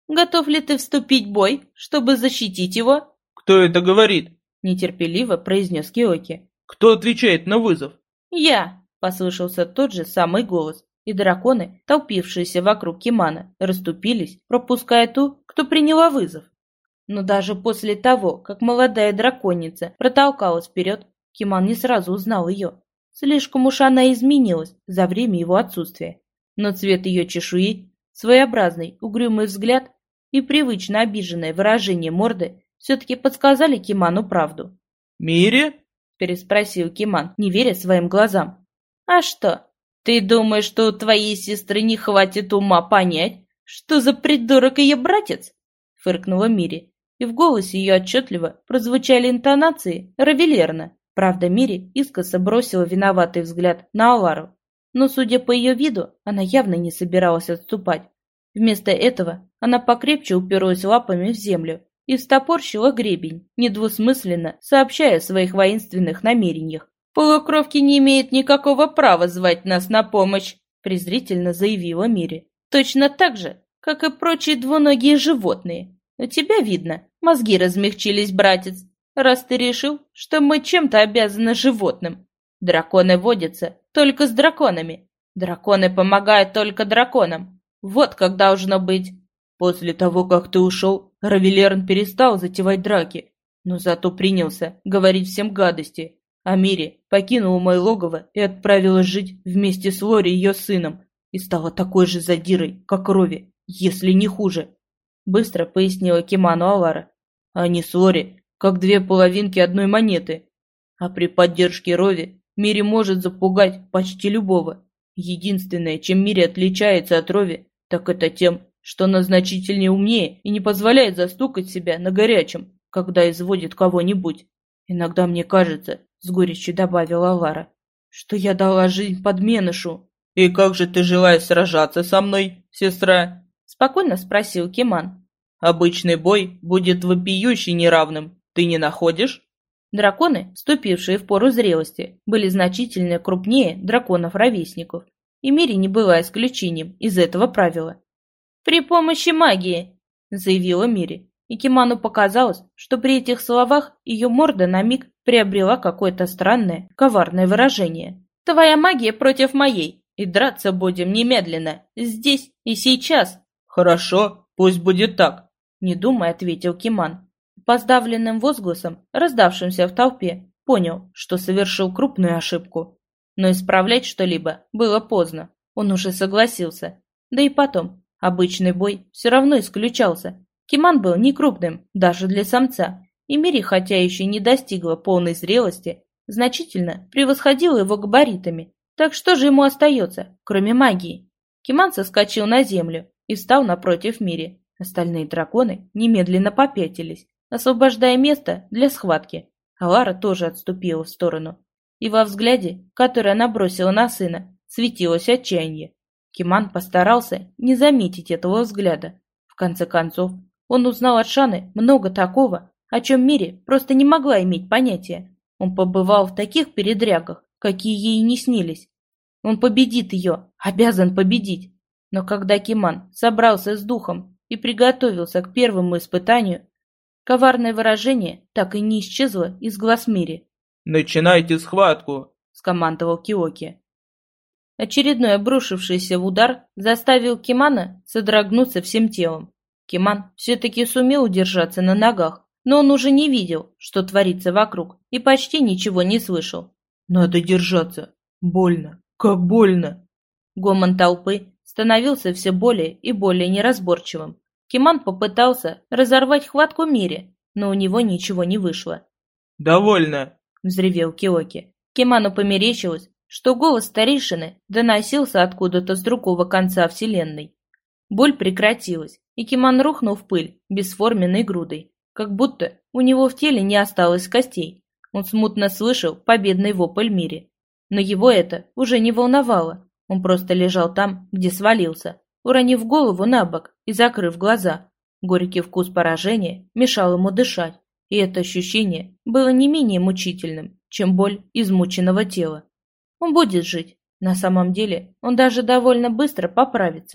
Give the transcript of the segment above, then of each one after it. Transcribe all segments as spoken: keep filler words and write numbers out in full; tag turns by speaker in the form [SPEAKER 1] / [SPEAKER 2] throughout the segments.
[SPEAKER 1] Готов ли ты вступить в бой, чтобы защитить его?»
[SPEAKER 2] «Кто это говорит?»
[SPEAKER 1] — нетерпеливо произнес Киоки.
[SPEAKER 2] «Кто отвечает на вызов?»
[SPEAKER 1] «Я!» — послышался тот же самый голос, и драконы, толпившиеся вокруг Кимана, расступились, пропуская ту, кто приняла вызов. Но даже после того, как молодая драконица протолкалась вперед, Киман не сразу узнал ее. Слишком уж она изменилась за время его отсутствия. Но цвет ее чешуи, своеобразный угрюмый взгляд и привычно обиженное выражение морды все-таки подсказали Киману правду.
[SPEAKER 2] «Мире?»
[SPEAKER 1] — переспросил Киман, не веря своим глазам. «А что, ты думаешь, что у твоей сестры не хватит ума понять, что за придурок ее братец?» — фыркнула Мири, и в голосе ее отчетливо прозвучали интонации равелерна. Правда, Мири искоса бросила виноватый взгляд на Алару, но, судя по ее виду, она явно не собиралась отступать. Вместо этого она покрепче уперлась лапами в землю и встопорщила гребень, недвусмысленно сообщая о своих воинственных намерениях. «Полукровки не имеют никакого права звать нас на помощь», — презрительно заявила Мири. «Точно так же, как и прочие двуногие животные. У тебя, видно, мозги размягчились, братец, раз ты решил, что мы чем-то обязаны животным. Драконы водятся только с драконами. Драконы помогают только драконам. Вот как должно быть».
[SPEAKER 2] «После того, как ты ушел, Равелерн перестал затевать драки, но зато принялся говорить всем гадости. А Мири покинула мое логово и отправилась жить вместе с Лори, ее сыном, и стала такой же задирой, как Рови, если не хуже», — быстро пояснила Киману Алара. «Они с Лори как две половинки одной монеты, а при поддержке Рови Мири может запугать почти любого. Единственное, чем Мири отличается от Рови, так это тем, что она значительнее умнее и не позволяет застукать себя на горячем, когда изводит кого-нибудь. Иногда мне кажется, — с горечью добавила Лара, — что я дала жизнь подменышу». «И как же ты желаешь сражаться со мной, сестра?» —
[SPEAKER 1] спокойно спросил Киман.
[SPEAKER 2] «Обычный бой будет вопиюще неравным, ты не находишь?»
[SPEAKER 1] Драконы, вступившие в пору зрелости, были значительно крупнее драконов-ровесников, и Мири не была исключением из этого правила. «При помощи магии», — заявила Мири, и Киману показалось, что при этих словах ее морда на миг приобрела какое-то странное, коварное выражение. «Твоя магия против моей, и драться будем немедленно, здесь и сейчас».
[SPEAKER 2] «Хорошо, пусть будет так»,
[SPEAKER 1] — не думая, ответил Киман. По сдавленным возгласам, раздавшимся в толпе, понял, что совершил крупную ошибку. Но исправлять что-либо было поздно, он уже согласился. Да и потом, обычный бой все равно исключался. Киман был не крупным, даже для самца, и Мири, хотя еще не достигла полной зрелости, значительно превосходила его габаритами. Так что же ему остается, кроме магии? Киман соскочил на землю и встал напротив Мири. Остальные драконы немедленно попятились, освобождая место для схватки. А Лара тоже отступила в сторону. И во взгляде, который она бросила на сына, светилось отчаяние. Киман постарался не заметить этого взгляда. В конце концов, он узнал от Шаны много такого, о чем Мири просто не могла иметь понятия. Он побывал в таких передрягах, какие ей не снились. Он победит ее, обязан победить. Но когда Киман собрался с духом и приготовился к первому испытанию, коварное выражение так и не исчезло из глаз Мири.
[SPEAKER 2] «Начинайте схватку!» —
[SPEAKER 1] скомандовал Киоки. Очередной обрушившийся удар заставил Кимана содрогнуться всем телом. Киман все-таки сумел удержаться на ногах, но он уже не видел, что творится вокруг, и почти ничего не слышал.
[SPEAKER 2] «Надо держаться! Больно! Как больно!»
[SPEAKER 1] Гомон толпы становился все более и более неразборчивым. Киман попытался разорвать хватку Мири, но у него ничего не вышло.
[SPEAKER 2] «Довольно!» —
[SPEAKER 1] взревел Киоки. Киману померещилось, что голос старейшины доносился откуда-то с другого конца вселенной. Боль прекратилась, и Киман рухнул в пыль бесформенной грудой, как будто у него в теле не осталось костей. Он смутно слышал победный вопль Мири. Но его это уже не волновало. Он просто лежал там, где свалился, уронив голову на бок и закрыв глаза. Горький вкус поражения мешал ему дышать, и это ощущение было не менее мучительным, чем боль измученного тела. Он будет жить. На самом деле он даже довольно быстро поправится.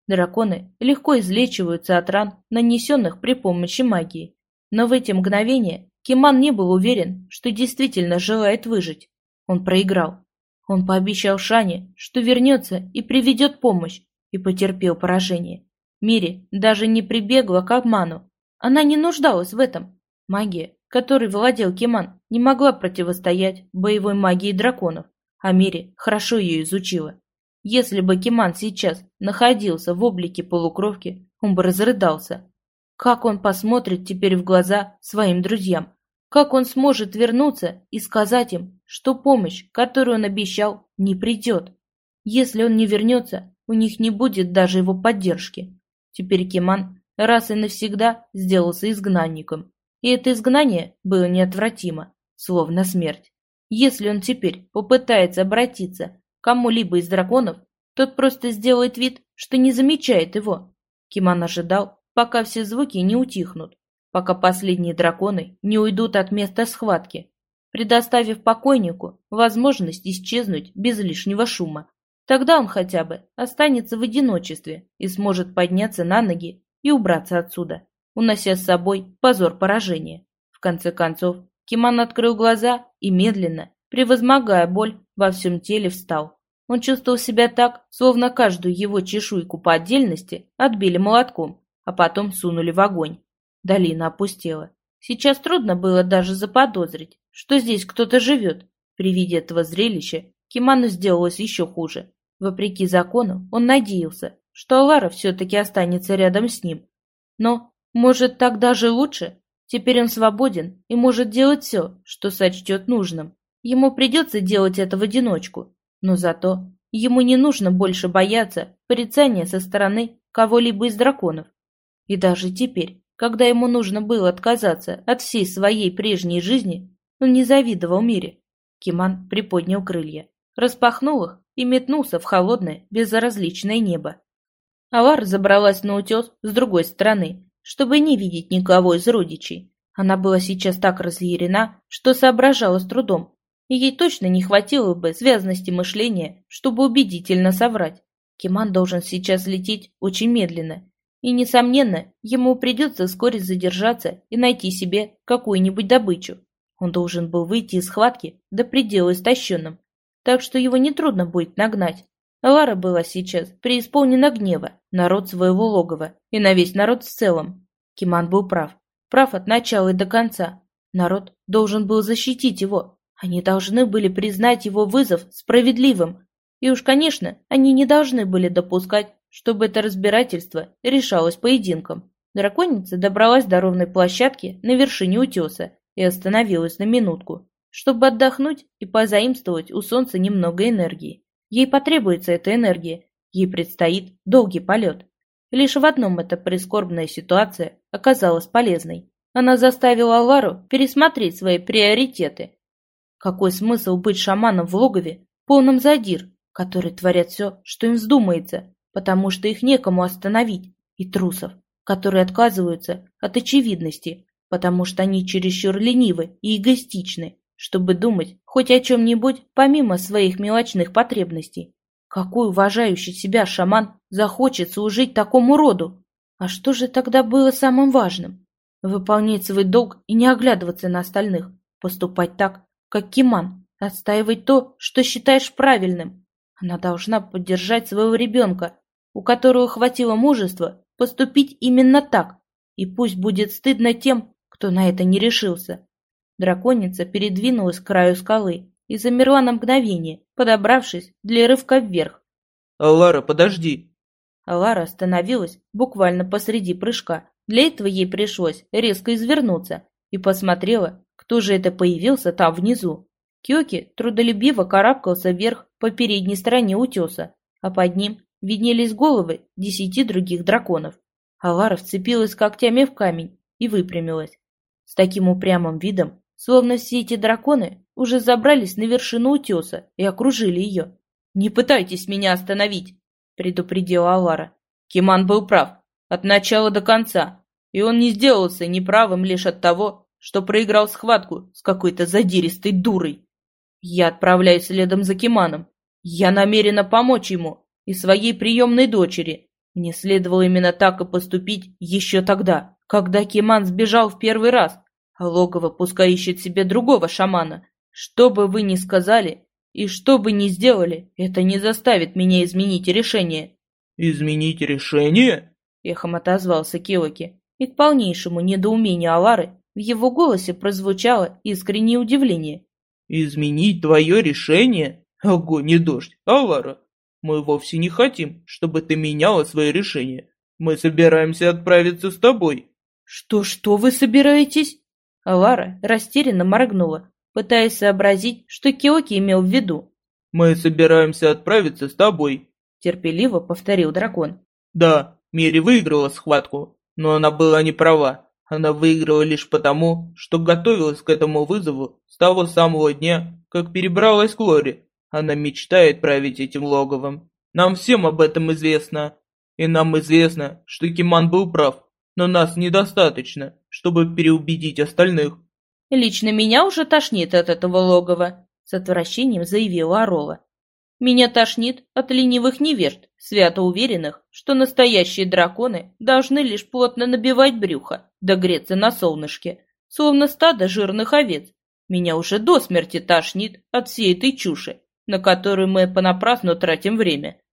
[SPEAKER 1] Драконы легко излечиваются от ран, нанесенных при помощи магии. Но в эти мгновения Киман не был уверен, что действительно желает выжить. Он проиграл. Он пообещал Шане, что вернется и приведет помощь, и потерпел поражение. Мири даже не прибегла к обману. Она не нуждалась в этом. Магия, которой владел Киман, не могла противостоять боевой магии драконов, а Мири хорошо ее изучила. Если бы Киман сейчас находился в облике полукровки, он бы разрыдался. Как он посмотрит теперь в глаза своим друзьям? Как он сможет вернуться и сказать им, что помощь, которую он обещал, не придет? Если он не вернется, у них не будет даже его поддержки. Теперь Киман раз и навсегда сделался изгнанником. И это изгнание было неотвратимо, словно смерть. Если он теперь попытается обратиться к кому-либо из драконов, тот просто сделает вид, что не замечает его. Киман ожидал, пока все звуки не утихнут, пока последние драконы не уйдут от места схватки, предоставив покойнику возможность исчезнуть без лишнего шума. Тогда он хотя бы останется в одиночестве и сможет подняться на ноги и убраться отсюда, унося с собой позор поражения. В конце концов, Киман открыл глаза и медленно, превозмогая боль, во всем теле встал. Он чувствовал себя так, словно каждую его чешуйку по отдельности отбили молотком, а потом сунули в огонь. Долина опустела. Сейчас трудно было даже заподозрить, что здесь кто-то живет. При виде этого зрелища Киману сделалось еще хуже. Вопреки закону, он надеялся, что Алара все-таки останется рядом с ним. Но, может, так даже лучше? Теперь он свободен и может делать все, что сочтет нужным. Ему придется делать это в одиночку, но зато ему не нужно больше бояться порицания со стороны кого-либо из драконов. И даже теперь, когда ему нужно было отказаться от всей своей прежней жизни, он не завидовал Мире. Киман приподнял крылья, распахнул их и метнулся в холодное, безразличное небо. Алара забралась на утес с другой стороны, чтобы не видеть никого из родичей. Она была сейчас так разъярена, что соображала с трудом, и ей точно не хватило бы связности мышления, чтобы убедительно соврать. Киман должен сейчас лететь очень медленно, и, несомненно, ему придется вскоре задержаться и найти себе какую-нибудь добычу. Он должен был выйти из схватки до предела истощенным, так что его нетрудно будет нагнать. Лара была сейчас преисполнена гнева на род своего логова и на весь народ в целом. Киман был прав, прав от начала и до конца. Народ должен был защитить его. Они должны были признать его вызов справедливым. И уж, конечно, они не должны были допускать, чтобы это разбирательство решалось поединком. Драконица добралась до ровной площадки на вершине утеса и остановилась на минутку, чтобы отдохнуть и позаимствовать у солнца немного энергии. Ей потребуется эта энергия, ей предстоит долгий полет. Лишь в одном эта прискорбная ситуация оказалась полезной. Она заставила Алару пересмотреть свои приоритеты. Какой смысл быть шаманом в логове, полном задир, которые творят все, что им вздумается, потому что их некому остановить, и трусов, которые отказываются от очевидности, потому что они чересчур ленивы и эгоистичны, чтобы думать хоть о чем-нибудь помимо своих мелочных потребностей. Какой уважающий себя шаман захочет служить такому роду? А что же тогда было самым важным? Выполнять свой долг и не оглядываться на остальных, поступать так, как Киман, отстаивать то, что считаешь правильным. Она должна поддержать своего ребенка, у которого хватило мужества поступить именно так, и пусть будет стыдно тем, кто на это не решился. Драконица передвинулась к краю скалы и замерла на мгновение, подобравшись для рывка вверх.
[SPEAKER 2] «Алара, подожди!»
[SPEAKER 1] Алара остановилась буквально посреди прыжка. Для этого ей пришлось резко извернуться и посмотрела, кто же это появился там внизу. Кёки трудолюбиво карабкался вверх по передней стороне утеса, а под ним виднелись головы десяти других драконов. Алара вцепилась когтями в камень и выпрямилась. С таким упрямым видом, словно все эти драконы уже забрались на вершину утеса и окружили ее. «Не пытайтесь меня остановить!» — предупредила Алара. Киман был прав, от начала до конца, и он не сделался неправым лишь от того, что проиграл схватку с какой-то задиристой дурой. Я отправляюсь следом за Киманом. Я намерена помочь ему и своей приемной дочери. Мне следовало именно так и поступить еще тогда, когда Киман сбежал в первый раз, а логово пускай ищет себе другого шамана. Что бы вы ни сказали и что бы ни сделали, это не заставит меня изменить решение».
[SPEAKER 2] «Изменить решение?»
[SPEAKER 1] — эхом отозвался Киоки, и к полнейшему недоумению Алары в его голосе прозвучало искреннее удивление.
[SPEAKER 2] «Изменить твое решение? Огонь и дождь, Алара! Мы вовсе не хотим, чтобы ты меняла свое решение. Мы собираемся отправиться с тобой».
[SPEAKER 1] «Что-что вы собираетесь?» Алара растерянно моргнула, пытаясь сообразить, что Киоки имел в виду.
[SPEAKER 2] «Мы собираемся отправиться с тобой»,
[SPEAKER 1] — терпеливо повторил дракон.
[SPEAKER 2] «Да, Мири выиграла схватку, но она была не права. Она выиграла лишь потому, что готовилась к этому вызову с того самого дня, как перебралась к Лоре. Она мечтает править этим логовом. Нам всем об этом известно. И нам известно, что Киман был прав, но нас недостаточно, чтобы переубедить остальных».
[SPEAKER 1] «Лично меня уже тошнит от этого логова», — с отвращением заявила Арола. «Меня тошнит от ленивых невежд, свято уверенных, что настоящие драконы должны лишь плотно набивать брюхо, да греться на солнышке, словно стадо жирных овец. Меня уже до смерти тошнит от всей этой чуши, на которую мы понапрасну тратим время.